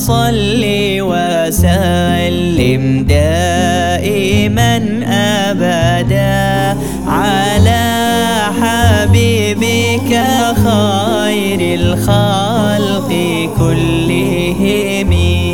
صل وسلم دائما أبدا على حبيبك خير الخلق كلهم.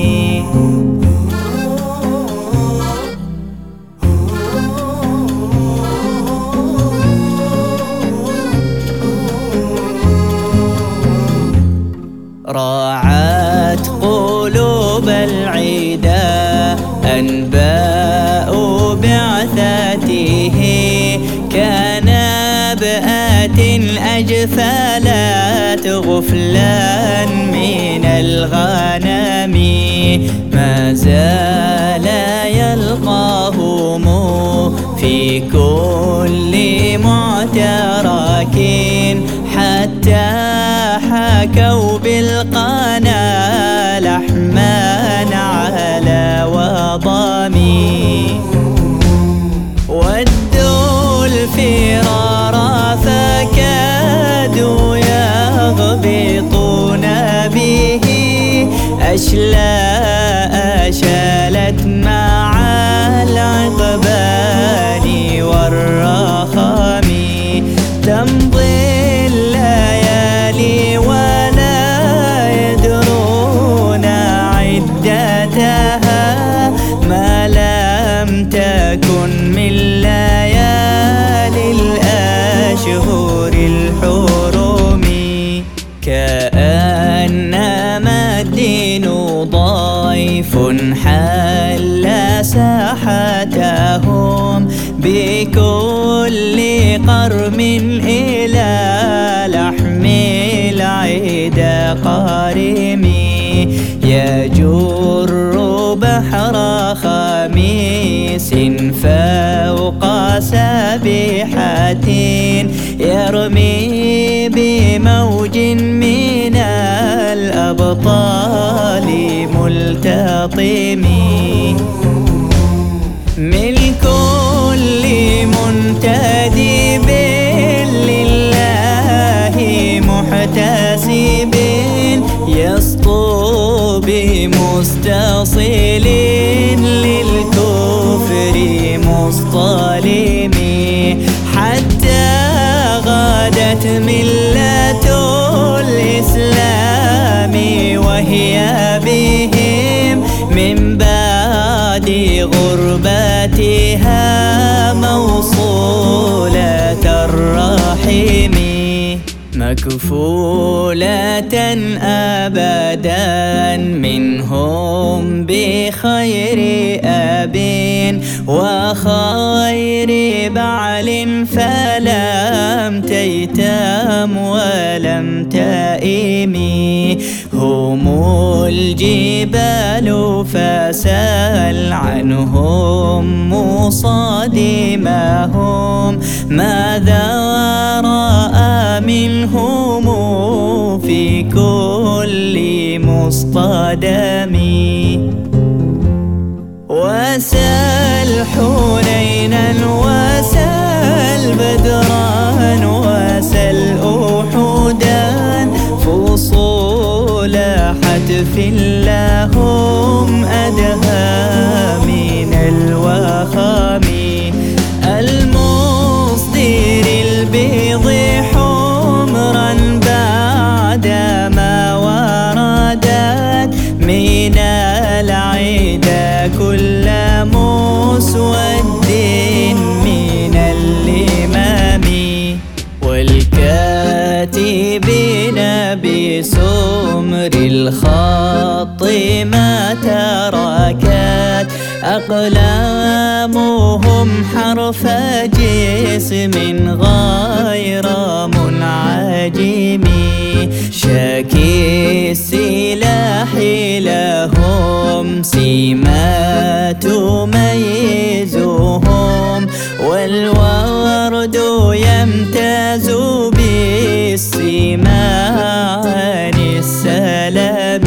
راعت قلوب العدا أنباء بعثته، كان بآت أجفلت غفلا من الغنم، ما زال يلقاهم في كل معترك، حتى حكوا بالقنا لحما على وضامي، ودوا الفرار فكادوا يغبطون به، أشلاء شالت مع العقبان والرخام، تمضي الليالي ولا يدرون عدتها، ما لم تكن من ليالي الأشهر الحرم، كأنما الدين ضيف حل ساحتهم، بكل قرم إلى لحم العدا قارم، يجر بحر خميس فوق سابحة، يرمي بموج من الأبطال ملتطم، من كل منتدب لله محتسب، يسطو بمستصل للكفر مصطلم، حتى غادت ملة الإسلام وهي بهم من بعد غربتها موصولة الرحم، مكفولة أبدا منهم بخير أب وخير بعل، فلم تيتم ولم تئم، هم الجبال فسل عنهم مصادمهم، ماذا رأى منهم في كل مصطدم، وسل حنينا وسل بدرا وسل أحدا، فصول حتف لهم أدهى من الوخام، المصدر البيض حمرا بعدما وردت من العدا كل مسود من الإمام، والكاتبين بسمر الخط ما تركت أقلامهم حرف جسم غير منعجم، شاكي السلاح لهم سيما تميزهم، والورد يمتاز بالسما عن السلام،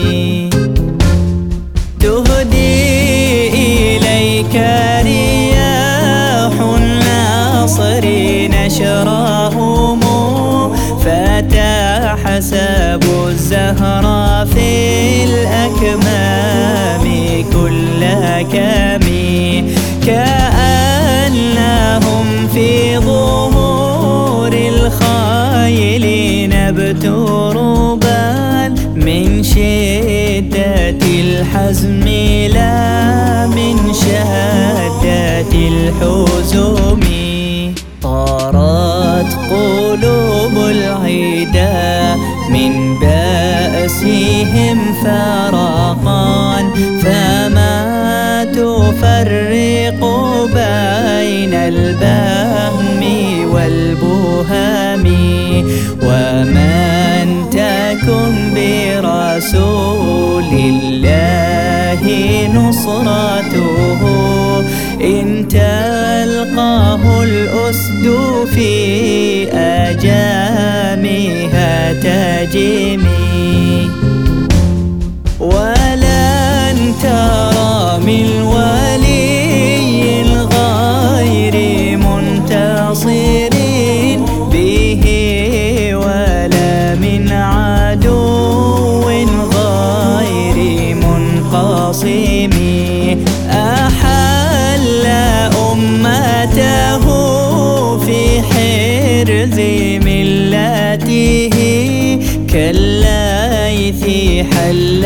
تهدي إليك رياح النصر نشرهم، فتحسب الزهر في الأرض الأكمام كل كم، كأنهم في ظهور الخيل نبت ربان من شدة الحزم لا من شدة الحزم. طارت قلوب العدا من بأسهم فرقان، فما تفرق بين البهم والبهم. ومن تكن برسول الله نصرته، إن تلقاه الأسد في أجامها تجمي. ولن ترى من ولي غير منتصر به، ولا من عدو غير منقسم. أحل أمته في حرز ملته، كالليث حل